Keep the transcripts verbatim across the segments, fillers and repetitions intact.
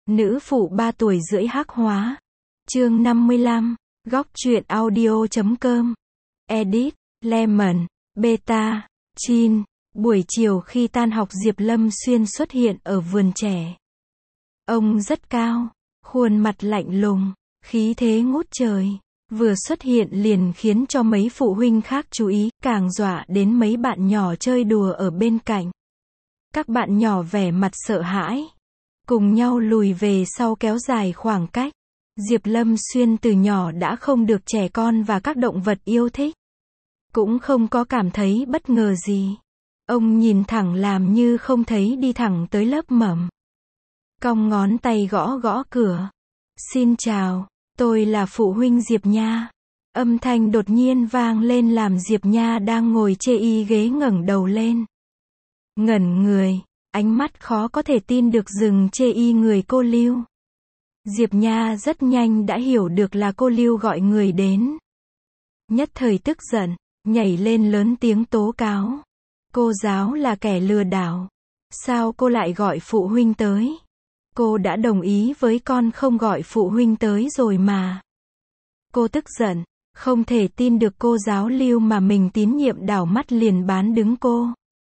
Nữ phụ ba tuổi rưỡi hắc hóa. Chương năm mươi lăm. Góc truyện audio chấm com. Edit, Lemon, Beta, Chin. Buổi chiều khi tan học Diệp Lâm Xuyên xuất hiện ở vườn trẻ. Ông rất cao, khuôn mặt lạnh lùng, khí thế ngút trời. Vừa xuất hiện liền khiến cho mấy phụ huynh khác chú ý, càng dọa đến mấy bạn nhỏ chơi đùa ở bên cạnh. Các bạn nhỏ vẻ mặt sợ hãi, cùng nhau lùi về sau kéo dài khoảng cách. Diệp Lâm Xuyên từ nhỏ đã không được trẻ con và các động vật yêu thích. Cũng không có cảm thấy bất ngờ gì. Ông nhìn thẳng làm như không thấy đi thẳng tới lớp mầm. Cong ngón tay gõ gõ cửa. Xin chào, tôi là phụ huynh Diệp Nha. Âm thanh đột nhiên vang lên làm Diệp Nha đang ngồi chê y ghế ngẩng đầu lên. Ngẩn người, ánh mắt khó có thể tin được dừng chê y người cô Lưu. Diệp Nha rất nhanh đã hiểu được là cô Lưu gọi người đến. Nhất thời tức giận, nhảy lên lớn tiếng tố cáo. Cô giáo là kẻ lừa đảo. Sao cô lại gọi phụ huynh tới? Cô đã đồng ý với con không gọi phụ huynh tới rồi mà. Cô tức giận, không thể tin được cô giáo Lưu mà mình tín nhiệm đảo mắt liền bán đứng cô.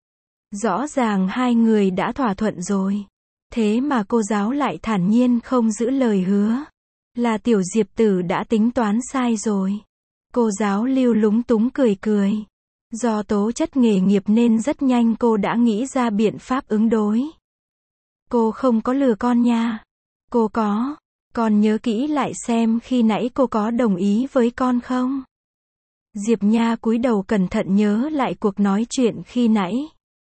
Rõ ràng hai người đã thỏa thuận rồi. Thế mà cô giáo lại thản nhiên không giữ lời hứa. Là tiểu Diệp tử đã tính toán sai rồi. Cô giáo Lưu lúng túng cười cười. Do tố chất nghề nghiệp nên rất nhanh cô đã nghĩ ra biện pháp ứng đối. Cô không có lừa con nha. Cô có. Con nhớ kỹ lại xem khi nãy cô có đồng ý với con không? Diệp Nha cúi đầu cẩn thận nhớ lại cuộc nói chuyện khi nãy.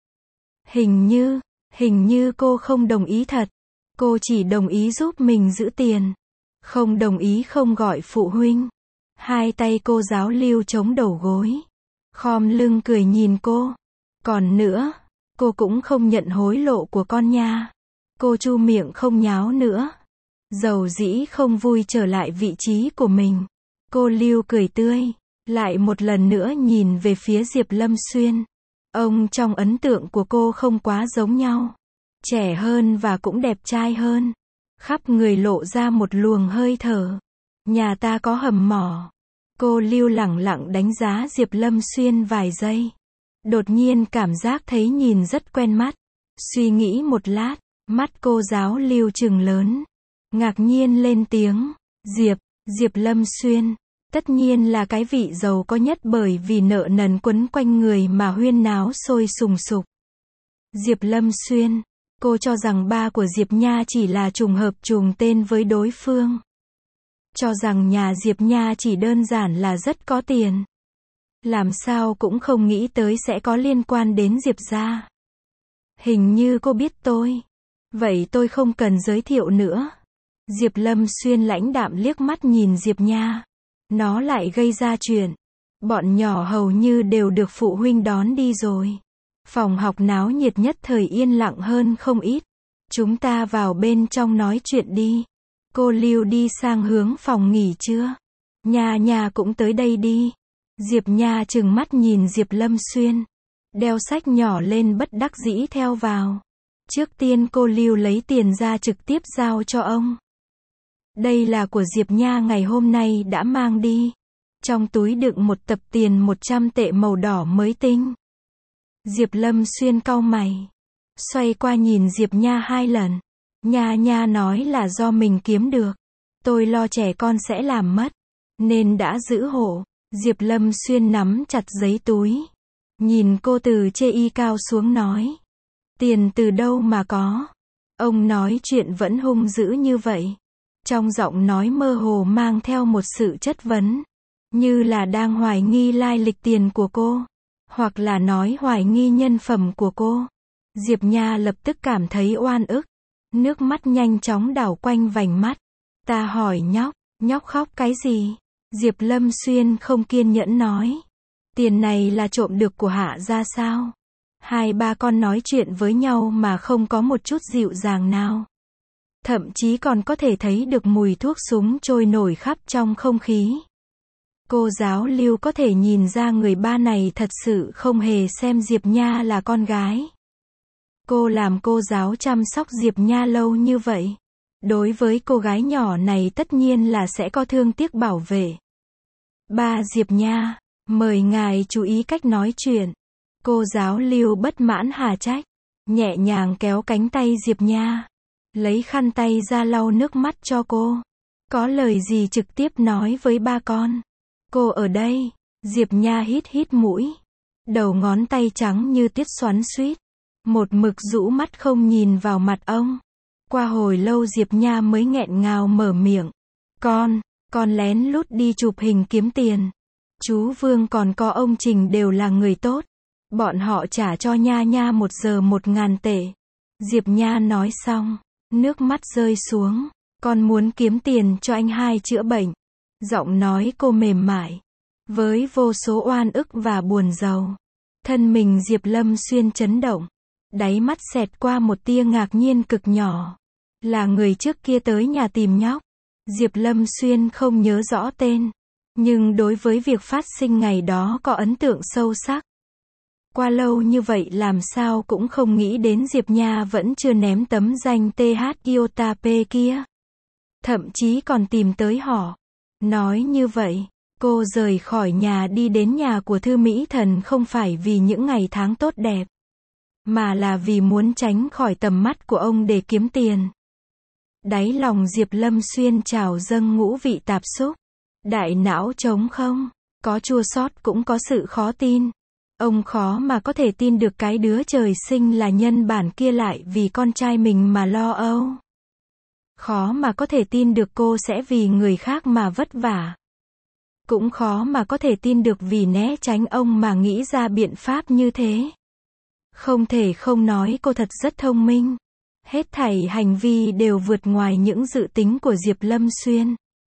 Hình như, hình như cô không đồng ý thật. Cô chỉ đồng ý giúp mình giữ tiền. Không đồng ý không gọi phụ huynh. Hai tay cô giáo Lưu chống đầu gối. Khom lưng cười nhìn cô. Còn nữa, cô cũng không nhận hối lộ của con nha. Cô chu miệng không nháo nữa. Dầu dĩ không vui trở lại vị trí của mình. Cô Lưu cười tươi. Lại một lần nữa nhìn về phía Diệp Lâm Xuyên. Ông trong ấn tượng của cô không quá giống nhau. Trẻ hơn và cũng đẹp trai hơn. Khắp người lộ ra một luồng hơi thở. Nhà ta có hầm mỏ. Cô Lưu lẳng lặng đánh giá Diệp Lâm Xuyên vài giây. Đột nhiên cảm giác thấy nhìn rất quen mắt. Suy nghĩ một lát, mắt cô giáo Lưu trừng lớn. Ngạc nhiên lên tiếng. Diệp, Diệp Lâm Xuyên. Tất nhiên là cái vị giàu có nhất bởi vì nợ nần quấn quanh người mà huyên náo sôi sùng sục. Diệp Lâm Xuyên. Cô cho rằng ba của Diệp Nha chỉ là trùng hợp trùng tên với đối phương. Cho rằng nhà Diệp Nha chỉ đơn giản là rất có tiền. Làm sao cũng không nghĩ tới sẽ có liên quan đến Diệp gia. Hình như cô biết tôi. Vậy tôi không cần giới thiệu nữa. Diệp Lâm Xuyên lãnh đạm liếc mắt nhìn Diệp Nha. Nó lại gây ra chuyện. Bọn nhỏ hầu như đều được phụ huynh đón đi rồi. Phòng học náo nhiệt nhất thời yên lặng hơn không ít. Chúng ta vào bên trong nói chuyện đi. Cô Lưu đi sang hướng phòng nghỉ chưa? Nha Nha cũng tới đây đi. Diệp Nha trừng mắt nhìn Diệp Lâm Xuyên. Đeo sách nhỏ lên bất đắc dĩ theo vào. Trước tiên cô Lưu lấy tiền ra trực tiếp giao cho ông. Đây là của Diệp Nha ngày hôm nay đã mang đi. Trong túi đựng một tập tiền một trăm tệ màu đỏ mới tinh. Diệp Lâm Xuyên cau mày. Xoay qua nhìn Diệp Nha hai lần. Nha Nha nói là do mình kiếm được. Tôi lo trẻ con sẽ làm mất. Nên đã giữ hộ. Diệp Lâm Xuyên nắm chặt giấy túi. Nhìn cô từ chê y cao xuống nói. Tiền từ đâu mà có? Ông nói chuyện vẫn hung dữ như vậy. Trong giọng nói mơ hồ mang theo một sự chất vấn. Như là đang hoài nghi lai lịch tiền của cô. Hoặc là nói hoài nghi nhân phẩm của cô. Diệp Nha lập tức cảm thấy oan ức. Nước mắt nhanh chóng đảo quanh vành mắt. Ta hỏi nhóc, nhóc khóc cái gì? Diệp Lâm Xuyên không kiên nhẫn nói. Tiền này là trộm được của Hạ gia sao? Hai ba con nói chuyện với nhau mà không có một chút dịu dàng nào. Thậm chí còn có thể thấy được mùi thuốc súng trôi nổi khắp trong không khí. Cô giáo Lưu có thể nhìn ra người ba này thật sự không hề xem Diệp Nha là con gái. Cô làm cô giáo chăm sóc Diệp Nha lâu như vậy. Đối với cô gái nhỏ này tất nhiên là sẽ có thương tiếc bảo vệ. Ba Diệp Nha, mời ngài chú ý cách nói chuyện. Cô giáo Lưu bất mãn hà trách, nhẹ nhàng kéo cánh tay Diệp Nha, lấy khăn tay ra lau nước mắt cho cô. Có lời gì trực tiếp nói với ba con. Cô ở đây. Diệp Nha hít hít mũi. Đầu ngón tay trắng như tuyết xoắn xuýt. Một mực rũ mắt không nhìn vào mặt ông. Qua hồi lâu Diệp Nha mới nghẹn ngào mở miệng. Con, con lén lút đi chụp hình kiếm tiền. Chú Vương còn có ông Trình đều là người tốt. Bọn họ trả cho Nha Nha một giờ một ngàn tệ. Diệp Nha nói xong, nước mắt rơi xuống. Con muốn kiếm tiền cho anh hai chữa bệnh. Giọng nói cô mềm mại, với vô số oan ức và buồn rầu. Thân mình Diệp Lâm Xuyên chấn động. Đáy mắt xẹt qua một tia ngạc nhiên cực nhỏ. Là người trước kia tới nhà tìm nhóc. Diệp Lâm Xuyên không nhớ rõ tên. Nhưng đối với việc phát sinh ngày đó có ấn tượng sâu sắc. Qua lâu như vậy làm sao cũng không nghĩ đến Diệp Nha vẫn chưa ném tấm danh tê hát Iota P kia. Thậm chí còn tìm tới họ. Nói như vậy, cô rời khỏi nhà đi đến nhà của Thư Mỹ Thần không phải vì những ngày tháng tốt đẹp, mà là vì muốn tránh khỏi tầm mắt của ông để kiếm tiền. Đáy lòng Diệp Lâm Xuyên trào dâng ngũ vị tạp xúc. Đại não trống không, có chua xót cũng có sự khó tin. Ông khó mà có thể tin được cái đứa trời sinh là nhân bản kia lại vì con trai mình mà lo âu. Khó mà có thể tin được cô sẽ vì người khác mà vất vả. Cũng khó mà có thể tin được vì né tránh ông mà nghĩ ra biện pháp như thế. Không thể không nói cô thật rất thông minh. Hết thảy hành vi đều vượt ngoài những dự tính của Diệp Lâm Xuyên.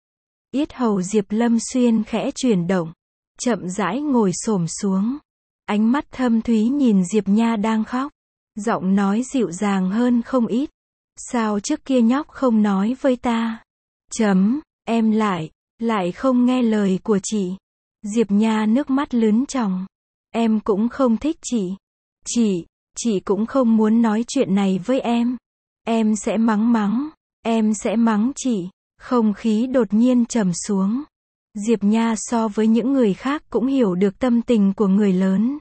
Yết hầu Diệp Lâm Xuyên khẽ chuyển động, chậm rãi ngồi xổm xuống. Ánh mắt thâm thúy nhìn Diệp Nha đang khóc. Giọng nói dịu dàng hơn không ít. Sao trước kia nhóc không nói với ta? Chấm, em lại, lại không nghe lời của chị. Diệp Nha nước mắt lướn tròng. Em cũng không thích chị. Chị, chị cũng không muốn nói chuyện này với em. Em sẽ mắng mắng, em sẽ mắng chị. Không khí đột nhiên trầm xuống. Diệp Nha so với những người khác cũng hiểu được tâm tình của người lớn.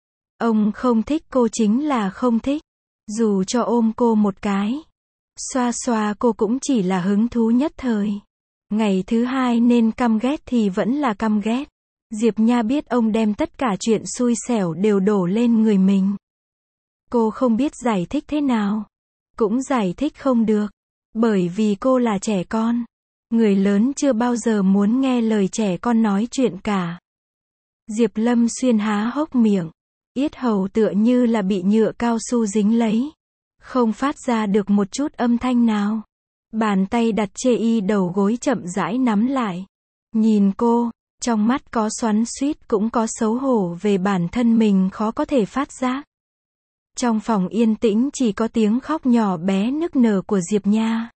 Ông không thích cô chính là không thích. Dù cho ôm cô một cái, xoa xoa cô cũng chỉ là hứng thú nhất thời. Ngày thứ hai nên căm ghét thì vẫn là căm ghét. Diệp Nha biết ông đem tất cả chuyện xui xẻo đều đổ lên người mình. Cô không biết giải thích thế nào. Cũng giải thích không được. Bởi vì cô là trẻ con. Người lớn chưa bao giờ muốn nghe lời trẻ con nói chuyện cả. Diệp Lâm Xuyên há hốc miệng. Yết hầu tựa như là bị nhựa cao su dính lấy. Không phát ra được một chút âm thanh nào. Bàn tay đặt chê y đầu gối chậm rãi nắm lại. Nhìn cô, trong mắt có xoắn xuýt cũng có xấu hổ về bản thân mình khó có thể phát giác. Trong phòng yên tĩnh chỉ có tiếng khóc nhỏ bé nức nở của Diệp Nha.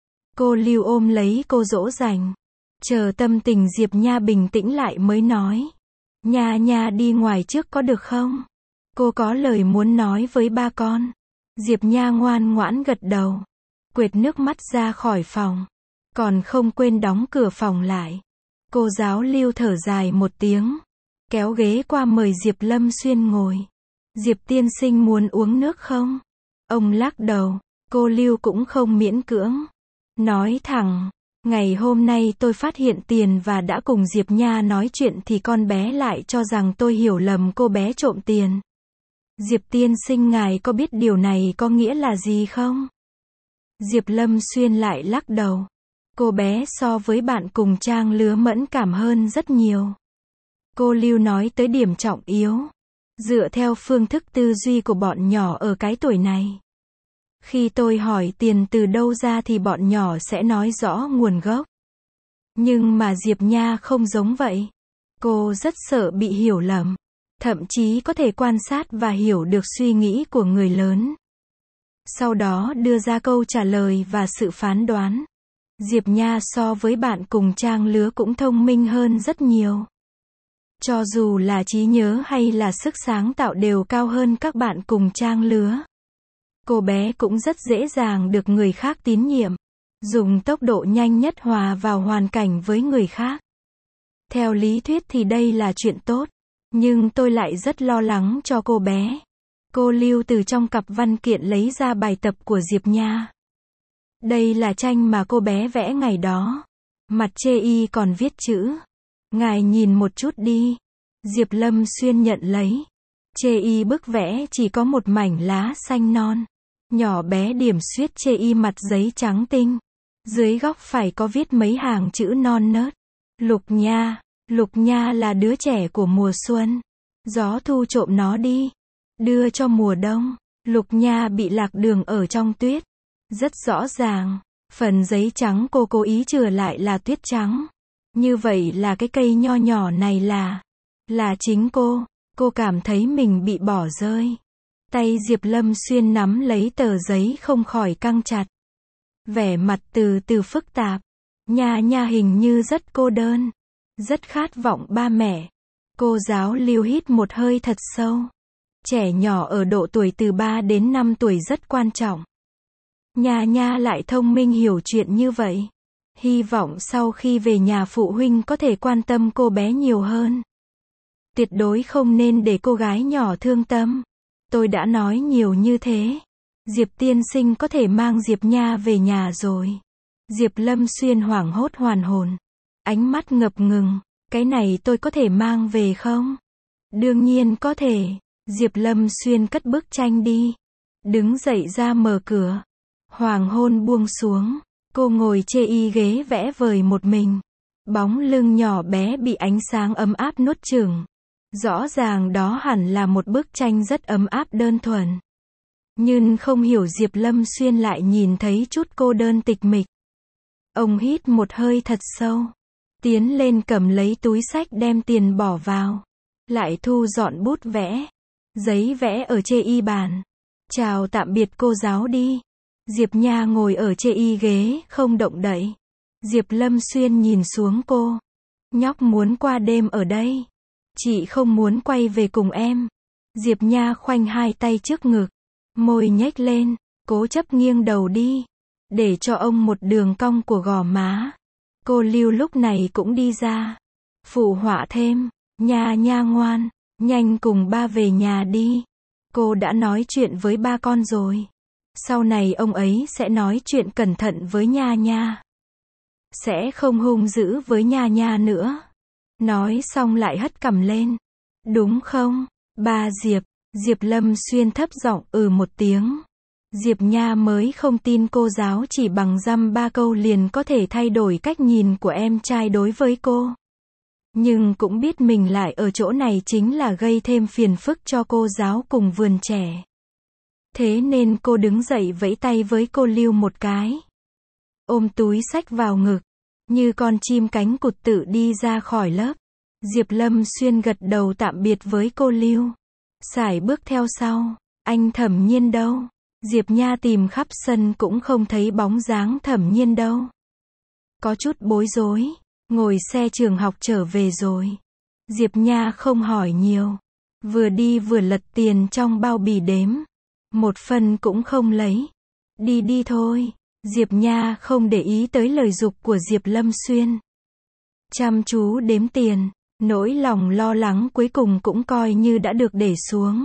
Cô Lưu ôm lấy cô dỗ dành. Chờ tâm tình Diệp Nha bình tĩnh lại mới nói. Nha Nha đi ngoài trước có được không? Cô có lời muốn nói với ba con. Diệp Nha ngoan ngoãn gật đầu. Quệt nước mắt ra khỏi phòng. Còn không quên đóng cửa phòng lại. Cô giáo Lưu thở dài một tiếng. Kéo ghế qua mời Diệp Lâm Xuyên ngồi. Diệp tiên sinh muốn uống nước không? Ông lắc đầu. Cô Lưu cũng không miễn cưỡng. Nói thẳng. Ngày hôm nay tôi phát hiện tiền và đã cùng Diệp Nha nói chuyện thì con bé lại cho rằng tôi hiểu lầm cô bé trộm tiền. Diệp tiên sinh ngài có biết điều này có nghĩa là gì không? Diệp Lâm Xuyên lại lắc đầu. Cô bé so với bạn cùng trang lứa mẫn cảm hơn rất nhiều. Cô Lưu nói tới điểm trọng yếu. Dựa theo phương thức tư duy của bọn nhỏ ở cái tuổi này. Khi tôi hỏi tiền từ đâu ra thì bọn nhỏ sẽ nói rõ nguồn gốc. Nhưng mà Diệp Nha không giống vậy. Cô rất sợ bị hiểu lầm. Thậm chí có thể quan sát và hiểu được suy nghĩ của người lớn. Sau đó đưa ra câu trả lời và sự phán đoán. Diệp Nha so với bạn cùng trang lứa cũng thông minh hơn rất nhiều. Cho dù là trí nhớ hay là sức sáng tạo đều cao hơn các bạn cùng trang lứa. Cô bé cũng rất dễ dàng được người khác tín nhiệm. dùng tốc độ nhanh nhất hòa vào hoàn cảnh với người khác. Theo lý thuyết thì đây là chuyện tốt, nhưng tôi lại rất lo lắng cho cô bé. Cô Lưu từ trong cặp văn kiện lấy ra bài tập của Diệp Nha. Đây là tranh mà cô bé vẽ ngày đó. Mặt chê y còn viết chữ. Ngài nhìn một chút đi. Diệp Lâm Xuyên nhận lấy. Chê y bức vẽ chỉ có một mảnh lá xanh non. Nhỏ bé điểm xuyết chê y mặt giấy trắng tinh. Dưới góc phải có viết mấy hàng chữ non nớt. Lục Nha. Lục Nha là đứa trẻ của mùa xuân. Gió thu trộm nó đi. Đưa cho mùa đông. Lục Nha bị lạc đường ở trong tuyết. Rất rõ ràng. Phần giấy trắng cô cố ý chừa lại là tuyết trắng. Như vậy là cái cây nho nhỏ này là... Là chính cô. Cô cảm thấy mình bị bỏ rơi. Tay Diệp Lâm Xuyên nắm lấy tờ giấy không khỏi căng chặt. Vẻ mặt từ từ phức tạp. Nha Nha hình như rất cô đơn. Rất khát vọng ba mẹ. Cô giáo Lưu hít một hơi thật sâu. Trẻ nhỏ ở độ tuổi từ ba đến năm tuổi rất quan trọng. Nha Nha lại thông minh hiểu chuyện như vậy. Hy vọng sau khi về nhà phụ huynh có thể quan tâm cô bé nhiều hơn. Tuyệt đối không nên để cô gái nhỏ thương tâm. Tôi đã nói nhiều như thế. Diệp tiên sinh có thể mang Diệp Nha về nhà rồi. Diệp Lâm Xuyên hoảng hốt hoàn hồn. Ánh mắt ngập ngừng. Cái này tôi có thể mang về không? Đương nhiên có thể. Diệp Lâm Xuyên cất bức tranh đi. Đứng dậy ra mở cửa. Hoàng hôn buông xuống. Cô ngồi chê y ghế vẽ vời một mình. Bóng lưng nhỏ bé bị ánh sáng ấm áp nuốt chửng. Rõ ràng đó hẳn là một bức tranh rất ấm áp đơn thuần. Nhưng không hiểu Diệp Lâm Xuyên lại nhìn thấy chút cô đơn tịch mịch. Ông hít một hơi thật sâu. Tiến lên cầm lấy túi xách đem tiền bỏ vào. Lại thu dọn bút vẽ. Giấy vẽ ở chê y bàn. Chào tạm biệt cô giáo đi. Diệp Nha ngồi ở chê y ghế, không động đậy. Diệp Lâm Xuyên nhìn xuống cô. Nhóc muốn qua đêm ở đây. Chị không muốn quay về cùng em. Diệp Nha khoanh hai tay trước ngực. Môi nhếch lên, cố chấp nghiêng đầu đi. Để cho ông một đường cong của gò má. Cô Lưu lúc này cũng đi ra. Phụ họa thêm. Nha Nha ngoan, nhanh cùng ba về nhà đi. Cô đã nói chuyện với ba con rồi. Sau này ông ấy sẽ nói chuyện cẩn thận với Nha Nha. Sẽ không hung dữ với Nha Nha nữa. Nói xong lại hất cằm lên. Đúng không, ba Diệp? Diệp Lâm Xuyên thấp giọng ừ một tiếng. Diệp Nha mới không tin cô giáo chỉ bằng dăm ba câu liền có thể thay đổi cách nhìn của em trai đối với cô. Nhưng cũng biết mình lại ở chỗ này chính là gây thêm phiền phức cho cô giáo cùng vườn trẻ. Thế nên cô đứng dậy vẫy tay với cô Lưu một cái. Ôm túi xách vào ngực. Như con chim cánh cụt tự đi ra khỏi lớp. Diệp Lâm Xuyên gật đầu tạm biệt với cô Lưu. Sải bước theo sau. Anh Thẩm Nhiên đâu? Diệp Nha tìm khắp sân cũng không thấy bóng dáng Thẩm Nhiên đâu. Có chút bối rối. Ngồi xe trường học trở về rồi. Diệp Nha không hỏi nhiều. Vừa đi vừa lật tiền trong bao bì đếm. Một phân cũng không lấy. Đi đi thôi. Diệp Nha không để ý tới lời giục của Diệp Lâm Xuyên. Chăm chú đếm tiền. Nỗi lòng lo lắng cuối cùng cũng coi như đã được để xuống.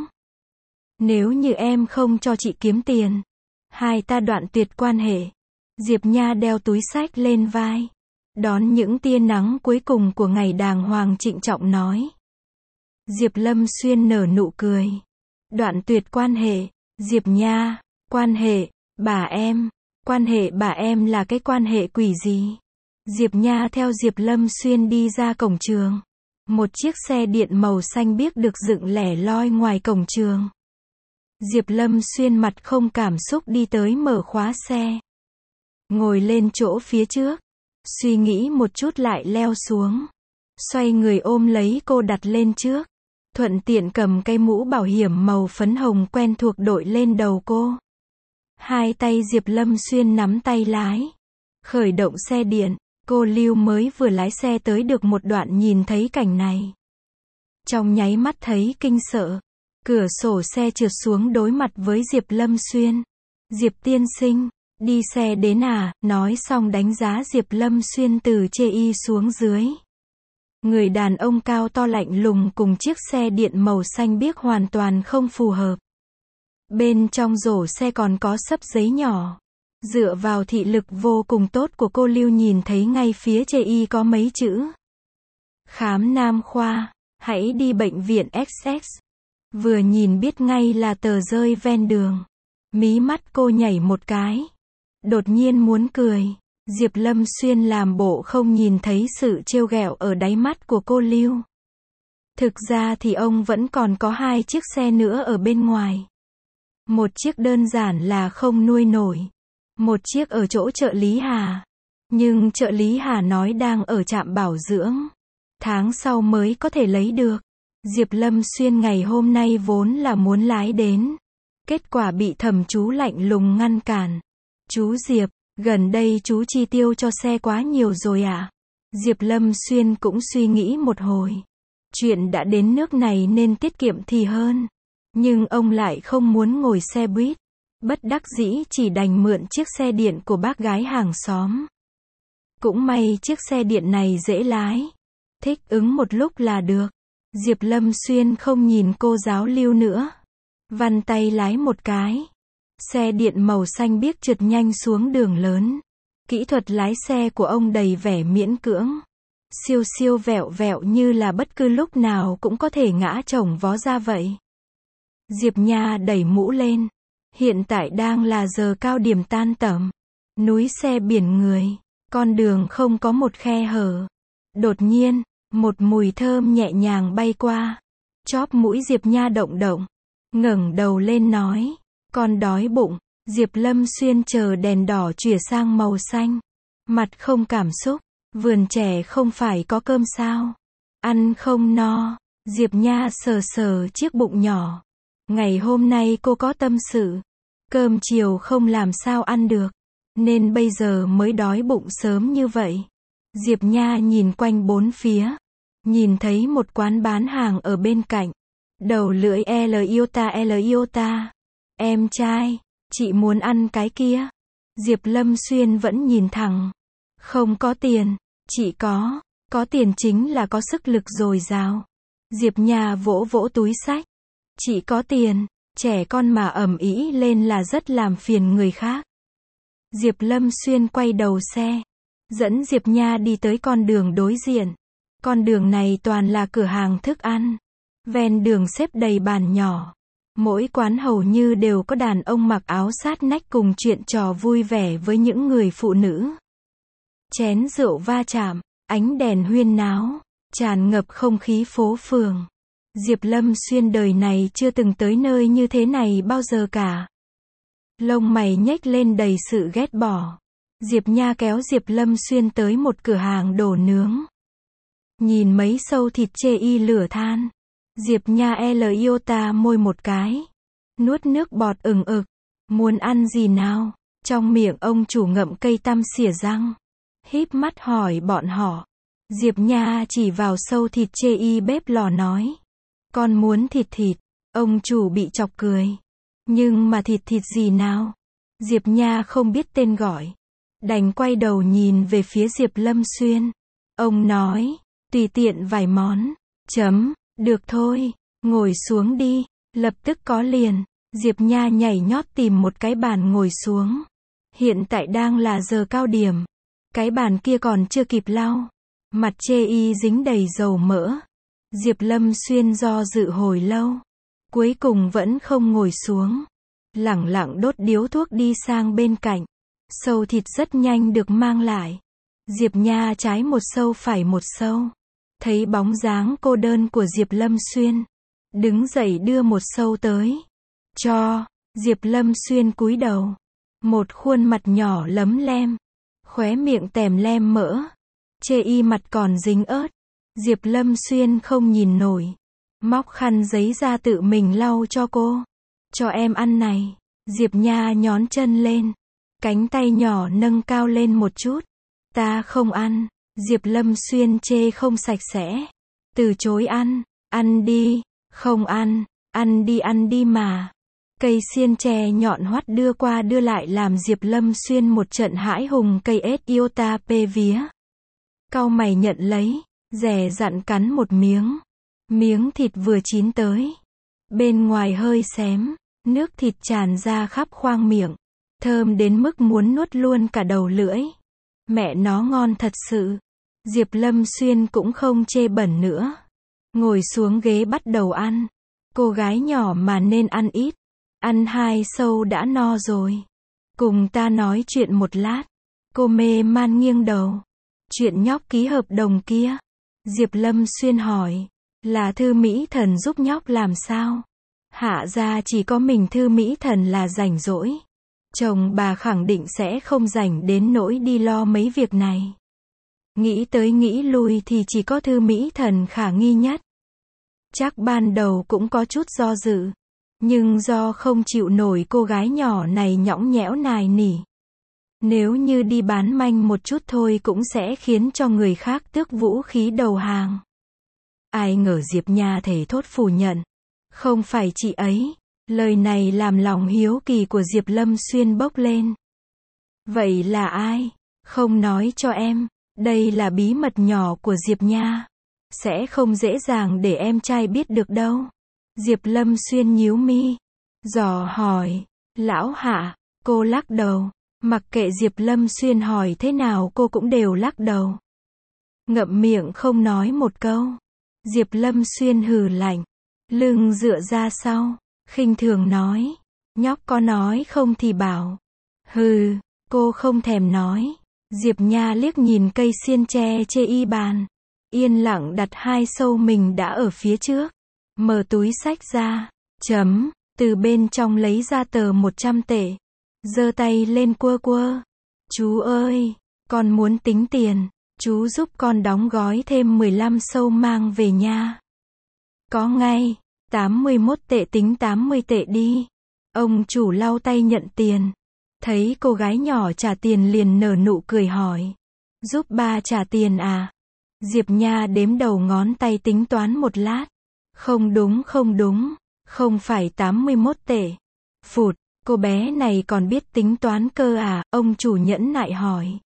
Nếu như em không cho chị kiếm tiền, hai ta đoạn tuyệt quan hệ. Diệp Nha đeo túi xách lên vai. Đón những tia nắng cuối cùng của ngày đàng hoàng trịnh trọng nói. Diệp Lâm Xuyên nở nụ cười. Đoạn tuyệt quan hệ. Diệp Nha, quan hệ, bà em. Quan hệ bà em là cái quan hệ quỷ gì? Diệp Nha theo Diệp Lâm Xuyên đi ra cổng trường. Một chiếc xe điện màu xanh biếc được dựng lẻ loi ngoài cổng trường. Diệp Lâm Xuyên mặt không cảm xúc đi tới mở khóa xe. Ngồi lên chỗ phía trước. Suy nghĩ một chút lại leo xuống. Xoay người ôm lấy cô đặt lên trước. Thuận tiện cầm cái mũ bảo hiểm màu phấn hồng quen thuộc đội lên đầu cô. Hai tay Diệp Lâm Xuyên nắm tay lái. Khởi động xe điện. Cô Lưu mới vừa lái xe tới được một đoạn nhìn thấy cảnh này. Trong nháy mắt thấy kinh sợ. Cửa sổ xe trượt xuống đối mặt với Diệp Lâm Xuyên. Diệp tiên sinh. Đi xe đến à, nói xong đánh giá Diệp Lâm Xuyên từ chê y xuống dưới. Người đàn ông cao to lạnh lùng cùng chiếc xe điện màu xanh biếc hoàn toàn không phù hợp. Bên trong rổ xe còn có xấp giấy nhỏ. Dựa vào thị lực vô cùng tốt của cô Lưu nhìn thấy ngay phía chê y có mấy chữ. Khám nam khoa, hãy đi bệnh viện ích ích. Vừa nhìn biết ngay là tờ rơi ven đường. Mí mắt cô nhảy một cái. Đột nhiên muốn cười. Diệp Lâm Xuyên làm bộ không nhìn thấy sự trêu ghẹo ở đáy mắt của cô Lưu. Thực ra thì ông vẫn còn có hai chiếc xe nữa ở bên ngoài. Một chiếc đơn giản là không nuôi nổi. Một chiếc ở chỗ trợ lý Hà. Nhưng trợ lý Hà nói đang ở trạm bảo dưỡng. Tháng sau mới có thể lấy được. Diệp Lâm Xuyên ngày hôm nay vốn là muốn lái đến. Kết quả bị thẩm chú lạnh lùng ngăn cản. Chú Diệp, gần đây chú chi tiêu cho xe quá nhiều rồi à? Diệp Lâm Xuyên cũng suy nghĩ một hồi. Chuyện đã đến nước này nên tiết kiệm thì hơn. Nhưng ông lại không muốn ngồi xe buýt. Bất đắc dĩ chỉ đành mượn chiếc xe điện của bác gái hàng xóm. Cũng may chiếc xe điện này dễ lái. Thích ứng một lúc là được. Diệp Lâm Xuyên không nhìn cô giáo Lưu nữa. Vằn tay lái một cái. Xe điện màu xanh biếc trượt nhanh xuống đường lớn. Kỹ thuật lái xe của ông đầy vẻ miễn cưỡng. Siêu siêu vẹo vẹo như là bất cứ lúc nào cũng có thể ngã chồng vó ra vậy. Diệp Nha đẩy mũ lên. Hiện tại đang là giờ cao điểm tan tầm. Núi xe biển người. Con đường không có một khe hở. Đột nhiên, một mùi thơm nhẹ nhàng bay qua. Chóp mũi Diệp Nha động động. Ngẩng đầu lên nói. Con đói bụng. Diệp Lâm Xuyên chờ đèn đỏ chuyển sang màu xanh. Mặt không cảm xúc. Vườn trẻ không phải có cơm sao? Ăn không no. Diệp Nha sờ sờ chiếc bụng nhỏ. Ngày hôm nay cô có tâm sự. Cơm chiều không làm sao ăn được. Nên bây giờ mới đói bụng sớm như vậy. Diệp Nha nhìn quanh bốn phía. Nhìn thấy một quán bán hàng ở bên cạnh. Đầu lưỡi L iota L iota. Em trai, chị muốn ăn cái kia. Diệp Lâm Xuyên vẫn nhìn thẳng. Không có tiền, chị có. Có tiền chính là có sức lực dồi dào. Diệp Nha vỗ vỗ túi xách. Chị có tiền, trẻ con mà ầm ĩ lên là rất làm phiền người khác. Diệp Lâm Xuyên quay đầu xe. Dẫn Diệp Nha đi tới con đường đối diện. Con đường này toàn là cửa hàng thức ăn. Ven đường xếp đầy bàn nhỏ. Mỗi quán hầu như đều có đàn ông mặc áo sát nách cùng chuyện trò vui vẻ với những người phụ nữ. Chén rượu va chạm, ánh đèn huyên náo, tràn ngập không khí phố phường. Diệp Lâm Xuyên đời này chưa từng tới nơi như thế này bao giờ cả. Lông mày nhếch lên đầy sự ghét bỏ. Diệp Nha kéo Diệp Lâm Xuyên tới một cửa hàng đồ nướng. Nhìn mấy sâu thịt chê y lửa than. Diệp Nha L iota môi một cái. Nuốt nước bọt ừng ực. Muốn ăn gì nào? Trong miệng ông chủ ngậm cây tăm xỉa răng. Híp mắt hỏi bọn họ. Diệp Nha chỉ vào sâu thịt chê y bếp lò nói. Con muốn thịt thịt. Ông chủ bị chọc cười. Nhưng mà thịt thịt gì nào? Diệp Nha không biết tên gọi. Đành quay đầu nhìn về phía Diệp Lâm Xuyên. Ông nói. Tùy tiện vài món. Chấm. Được thôi. Ngồi xuống đi. Lập tức có liền. Diệp Nha nhảy nhót tìm một cái bàn ngồi xuống. Hiện tại đang là giờ cao điểm. Cái bàn kia còn chưa kịp lau. Mặt chê y dính đầy dầu mỡ. Diệp Lâm Xuyên do dự hồi lâu. Cuối cùng vẫn không ngồi xuống. Lẳng lặng đốt điếu thuốc đi sang bên cạnh. Sâu thịt rất nhanh được mang lại. Diệp Nha trái một sâu phải một sâu. Thấy bóng dáng cô đơn của Diệp Lâm Xuyên. Đứng dậy đưa một sâu tới. Cho. Diệp Lâm Xuyên cúi đầu. Một khuôn mặt nhỏ lấm lem. Khóe miệng tèm lem mỡ. Chê y mặt còn dính ớt. Diệp Lâm Xuyên không nhìn nổi. Móc khăn giấy ra tự mình lau cho cô. Cho em ăn này. Diệp Nha nhón chân lên. Cánh tay nhỏ nâng cao lên một chút. Ta không ăn. Diệp Lâm Xuyên chê không sạch sẽ. Từ chối ăn. Ăn đi. Không ăn. Ăn đi ăn đi mà. Cây xiên tre nhọn hoắt đưa qua đưa lại làm Diệp Lâm Xuyên một trận hãi hùng. Cây ết iota pê vía. Cau mày nhận lấy, dè dặn cắn một miếng. Miếng thịt vừa chín tới. Bên ngoài hơi xém, nước thịt tràn ra khắp khoang miệng. Thơm đến mức muốn nuốt luôn cả đầu lưỡi. Mẹ nó ngon thật sự. Diệp Lâm Xuyên cũng không chê bẩn nữa. Ngồi xuống ghế bắt đầu ăn. Cô gái nhỏ mà nên ăn ít. Ăn hai sâu đã no rồi. Cùng ta nói chuyện một lát. Cô mê man nghiêng đầu. Chuyện nhóc ký hợp đồng kia. Diệp Lâm Xuyên hỏi. Là Thư Mỹ Thần giúp nhóc làm sao? Hạ ra chỉ có mình Thư Mỹ Thần là rảnh rỗi. Chồng bà khẳng định sẽ không rảnh đến nỗi đi lo mấy việc này. Nghĩ tới nghĩ lui thì chỉ có Thư Mỹ Thần khả nghi nhất. Chắc ban đầu cũng có chút do dự. Nhưng do không chịu nổi cô gái nhỏ này nhõng nhẽo nài nỉ. Nếu như đi bán manh một chút thôi cũng sẽ khiến cho người khác tước vũ khí đầu hàng. Ai ngờ Diệp Nha thể thốt phủ nhận. Không phải chị ấy. Lời này làm lòng hiếu kỳ của Diệp Lâm Xuyên bốc lên. Vậy là ai? Không nói cho em. Đây là bí mật nhỏ của Diệp Nha. Sẽ không dễ dàng để em trai biết được đâu. Diệp Lâm Xuyên nhíu mi. Dò hỏi. Lão Hạ. Cô lắc đầu. Mặc kệ Diệp Lâm Xuyên hỏi thế nào cô cũng đều lắc đầu. Ngậm miệng không nói một câu. Diệp Lâm Xuyên hừ lạnh. Lưng dựa ra sau. Khinh thường nói. Nhóc có nói không thì bảo. Hừ. Cô không thèm nói. Diệp Nha liếc nhìn cây xiên tre chê y bàn. Yên lặng đặt hai sâu mình đã ở phía trước. Mở túi xách ra. Chấm. Từ bên trong lấy ra tờ một trăm tệ. Giơ tay lên quơ quơ. Chú ơi. Con muốn tính tiền. Chú giúp con đóng gói thêm mười lăm sâu mang về nha. Có ngay. tám mươi mốt tệ tính tám mươi tệ đi. Ông chủ lau tay nhận tiền. Thấy cô gái nhỏ trả tiền liền nở nụ cười hỏi. Giúp ba trả tiền à? Diệp Nha đếm đầu ngón tay tính toán một lát. Không đúng không đúng. Không phải tám mươi mốt tệ. Phụt, cô bé này còn biết tính toán cơ à? Ông chủ nhẫn nại hỏi.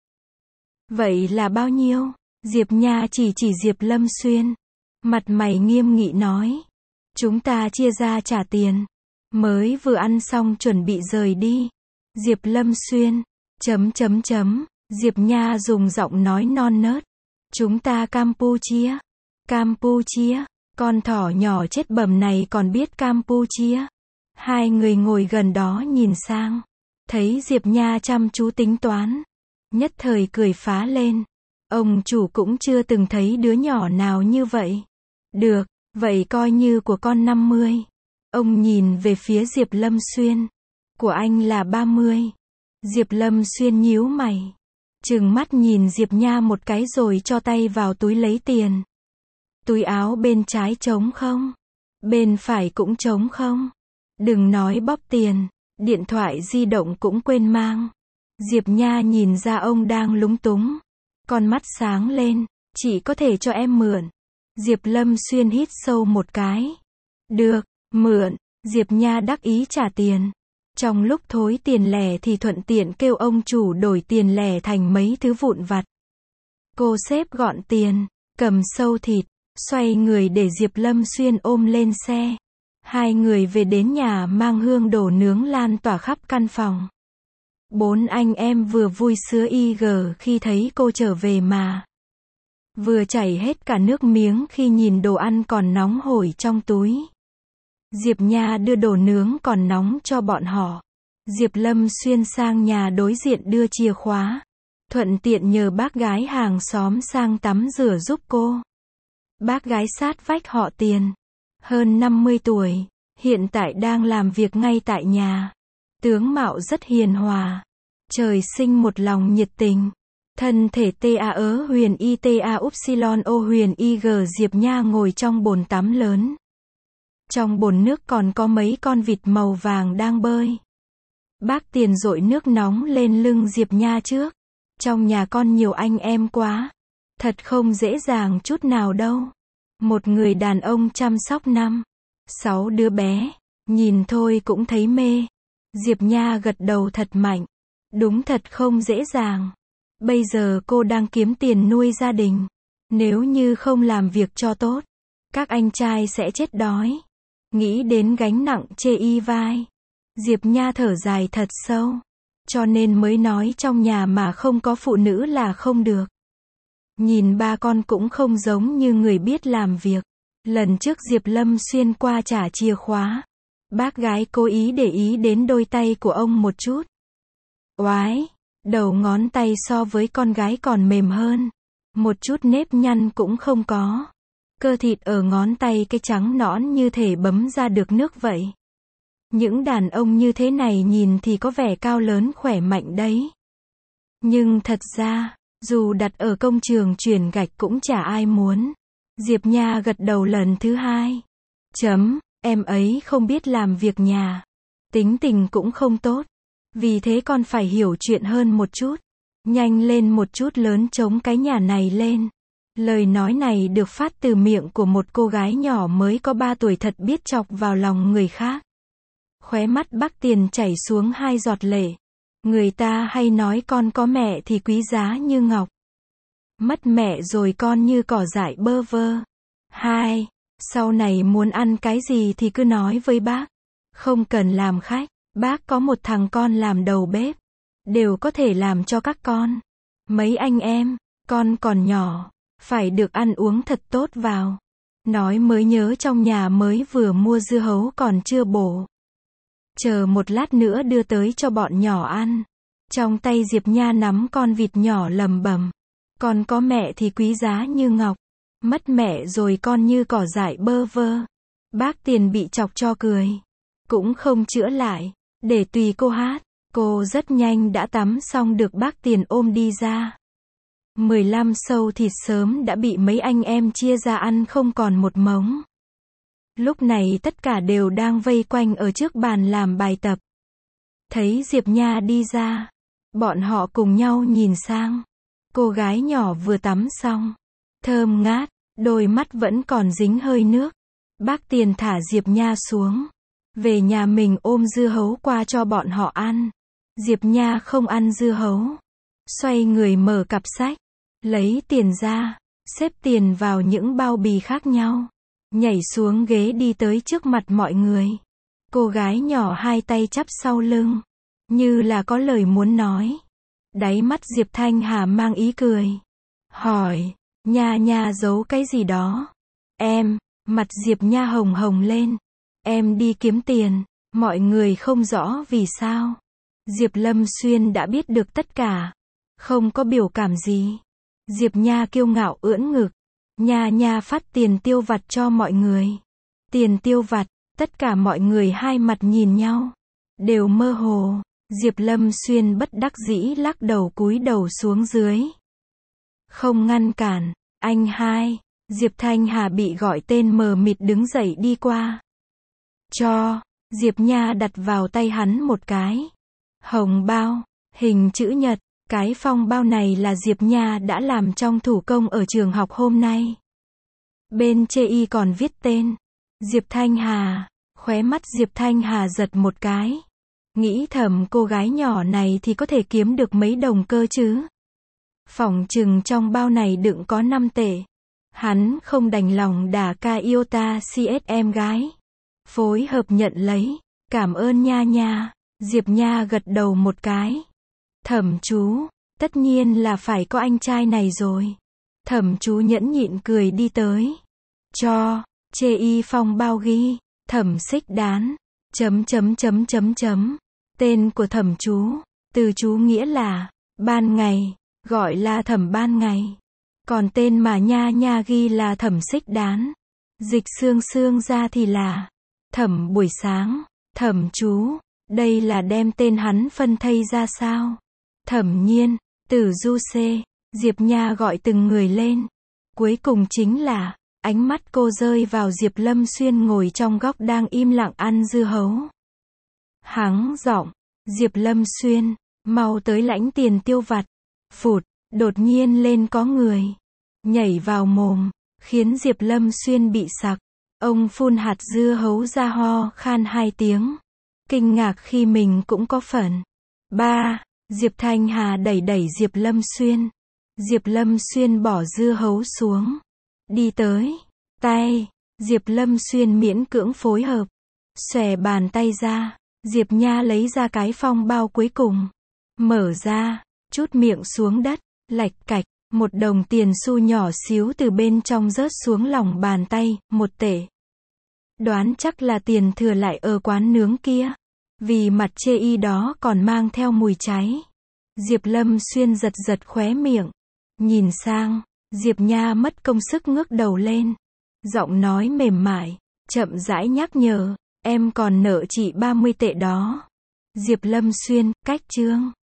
Vậy là bao nhiêu? Diệp Nha chỉ chỉ Diệp Lâm Xuyên. Mặt mày nghiêm nghị nói. Chúng ta chia ra trả tiền. Mới vừa ăn xong chuẩn bị rời đi. Diệp Lâm Xuyên. Chấm chấm chấm. Diệp Nha dùng giọng nói non nớt. Chúng ta Campuchia. Campuchia. Con thỏ nhỏ chết bầm này còn biết Campuchia. Hai người ngồi gần đó nhìn sang. Thấy Diệp Nha chăm chú tính toán. Nhất thời cười phá lên. Ông chủ cũng chưa từng thấy đứa nhỏ nào như vậy. Được, vậy coi như của con năm mươi. Ông nhìn về phía Diệp Lâm Xuyên. Của anh là ba mươi. Diệp Lâm Xuyên nhíu mày. Trừng mắt nhìn Diệp Nha một cái rồi cho tay vào túi lấy tiền. Túi áo bên trái trống không? Bên phải cũng trống không? Đừng nói bóp tiền. Điện thoại di động cũng quên mang. Diệp Nha nhìn ra ông đang lúng túng. Con mắt sáng lên. Chỉ có thể cho em mượn. Diệp Lâm Xuyên hít sâu một cái. Được, mượn. Diệp Nha đắc ý trả tiền. Trong lúc thối tiền lẻ thì thuận tiện kêu ông chủ đổi tiền lẻ thành mấy thứ vụn vặt. Cô xếp gọn tiền, cầm sâu thịt, xoay người để Diệp Lâm Xuyên ôm lên xe. Hai người về đến nhà mang hương đồ nướng lan tỏa khắp căn phòng. Bốn anh em vừa vui sứa y gờ khi thấy cô trở về mà. Vừa chảy hết cả nước miếng khi nhìn đồ ăn còn nóng hổi trong túi. Diệp Nha đưa đồ nướng còn nóng cho bọn họ. Diệp Lâm Xuyên sang nhà đối diện đưa chìa khóa. Thuận tiện nhờ bác gái hàng xóm sang tắm rửa giúp cô. Bác gái sát vách họ Tiền. Hơn năm mươi tuổi. Hiện tại đang làm việc ngay tại nhà. Tướng mạo rất hiền hòa. Trời sinh một lòng nhiệt tình. Thân thể ta ớ huyền y ta upsilon o huyền y g. Diệp Nha ngồi trong bồn tắm lớn. Trong bồn nước còn có mấy con vịt màu vàng đang bơi. Bác Tiền dội nước nóng lên lưng Diệp Nha trước. Trong nhà con nhiều anh em quá. Thật không dễ dàng chút nào đâu. Một người đàn ông chăm sóc năm, sáu đứa bé. Nhìn thôi cũng thấy mê. Diệp Nha gật đầu thật mạnh. Đúng thật không dễ dàng. Bây giờ cô đang kiếm tiền nuôi gia đình. Nếu như không làm việc cho tốt, các anh trai sẽ chết đói. Nghĩ đến gánh nặng chê y vai, Diệp Nha thở dài thật sâu. Cho nên mới nói trong nhà mà không có phụ nữ là không được. Nhìn ba con cũng không giống như người biết làm việc. Lần trước Diệp Lâm Xuyên qua trả chìa khóa, bác gái cố ý để ý đến đôi tay của ông một chút. Oái, đầu ngón tay so với con gái còn mềm hơn. Một chút nếp nhăn cũng không có. Cơ thịt ở ngón tay cái trắng nõn như thể bấm ra được nước vậy. Những đàn ông như thế này nhìn thì có vẻ cao lớn khỏe mạnh đấy. Nhưng thật ra, dù đặt ở công trường chuyển gạch cũng chả ai muốn. Diệp Nha gật đầu lần thứ hai. Chấm, em ấy không biết làm việc nhà. Tính tình cũng không tốt. Vì thế con phải hiểu chuyện hơn một chút. Nhanh lên một chút lớn chống cái nhà này lên. Lời nói này được phát từ miệng của một cô gái nhỏ mới có ba tuổi thật biết chọc vào lòng người khác. Khóe mắt Bác Tiền chảy xuống hai giọt lệ. Người ta hay nói con có mẹ thì quý giá như ngọc. Mất mẹ rồi con như cỏ dại bơ vơ. Hai, sau này muốn ăn cái gì thì cứ nói với bác. Không cần làm khách, bác có một thằng con làm đầu bếp. Đều có thể làm cho các con. Mấy anh em, con còn nhỏ, phải được ăn uống thật tốt vào. Nói mới nhớ trong nhà mới vừa mua dưa hấu còn chưa bổ. Chờ một lát nữa đưa tới cho bọn nhỏ ăn. Trong tay Diệp Nha nắm con vịt nhỏ lầm bầm. Con có mẹ thì quý giá như ngọc. Mất mẹ rồi con như cỏ dại bơ vơ. Bác Tiền bị chọc cho cười. Cũng không chữa lại. Để tùy cô hát. Cô rất nhanh đã tắm xong được bác Tiền ôm đi ra. mười lăm sâu thịt sớm đã bị mấy anh em chia ra ăn không còn một mống. Lúc này tất cả đều đang vây quanh ở trước bàn làm bài tập. Thấy Diệp Nha đi ra, bọn họ cùng nhau nhìn sang. Cô gái nhỏ vừa tắm xong, thơm ngát, đôi mắt vẫn còn dính hơi nước. Bác Tiền thả Diệp Nha xuống, về nhà mình ôm dưa hấu qua cho bọn họ ăn. Diệp Nha không ăn dưa hấu, xoay người mở cặp sách, lấy tiền ra, xếp tiền vào những bao bì khác nhau, nhảy xuống ghế đi tới trước mặt mọi người. Cô gái nhỏ hai tay chắp sau lưng, như là có lời muốn nói. Đáy mắt Diệp Thanh Hà mang ý cười. Hỏi, Nha Nha giấu cái gì đó? Em, mặt Diệp Nha hồng hồng lên. Em đi kiếm tiền, mọi người không rõ vì sao. Diệp Lâm Xuyên đã biết được tất cả, không có biểu cảm gì. Diệp Nha kiêu ngạo ưỡn ngực. Nha Nha phát tiền tiêu vặt cho mọi người. Tiền tiêu vặt, tất cả mọi người hai mặt nhìn nhau, đều mơ hồ. Diệp Lâm Xuyên bất đắc dĩ lắc đầu cúi đầu xuống dưới. Không ngăn cản, anh hai. Diệp Thanh Hà bị gọi tên mờ mịt đứng dậy đi qua. Cho, Diệp Nha đặt vào tay hắn một cái. Hồng bao, hình chữ nhật. Cái phong bao này là Diệp Nha đã làm trong thủ công ở trường học hôm nay. Bên chê y còn viết tên. Diệp Thanh Hà. Khóe mắt Diệp Thanh Hà giật một cái. Nghĩ thầm cô gái nhỏ này thì có thể kiếm được mấy đồng cơ chứ. Phỏng chừng trong bao này đựng có năm tệ. Hắn không đành lòng đả ca iota cs em gái. Phối hợp nhận lấy. Cảm ơn Nha Nha. Diệp Nha gật đầu một cái. Thẩm chú, tất nhiên là phải có anh trai này rồi. Thẩm chú nhẫn nhịn cười đi tới. Cho, chê y phong bao ghi, Thẩm Xích Đán, chấm chấm chấm chấm chấm. Tên của thẩm chú, từ chú nghĩa là, ban ngày, gọi là Thẩm ban ngày. Còn tên mà Nha Nha ghi là Thẩm Xích Đán. Dịch xương xương ra thì là, Thẩm buổi sáng, Thẩm chú, đây là đem tên hắn phân thây ra sao? Thẩm Nhiên, Tử Du Xê, Diệp Nha gọi từng người lên. Cuối cùng chính là, ánh mắt cô rơi vào Diệp Lâm Xuyên ngồi trong góc đang im lặng ăn dưa hấu. Hắng giọng, Diệp Lâm Xuyên, mau tới lãnh tiền tiêu vặt. Phụt, đột nhiên lên có người, nhảy vào mồm, khiến Diệp Lâm Xuyên bị sặc. Ông phun hạt dưa hấu ra ho khan hai tiếng. Kinh ngạc khi mình cũng có phần. ba. Diệp Thanh Hà đẩy đẩy Diệp Lâm Xuyên. Diệp Lâm Xuyên bỏ dưa hấu xuống. Đi tới. Tay. Diệp Lâm Xuyên miễn cưỡng phối hợp. Xòe bàn tay ra. Diệp Nha lấy ra cái phong bao cuối cùng. Mở ra. Chút miệng xuống đất. Lạch cạch. Một đồng tiền xu nhỏ xíu từ bên trong rớt xuống lòng bàn tay. Một tệ. Đoán chắc là tiền thừa lại ở quán nướng kia. Vì mặt chê y đó còn mang theo mùi cháy. Diệp Lâm Xuyên giật giật khóe miệng. Nhìn sang. Diệp Nha mất công sức ngước đầu lên. Giọng nói mềm mại. Chậm rãi nhắc nhở. Em còn nợ chị ba mươi tệ đó. Diệp Lâm Xuyên, cách chương.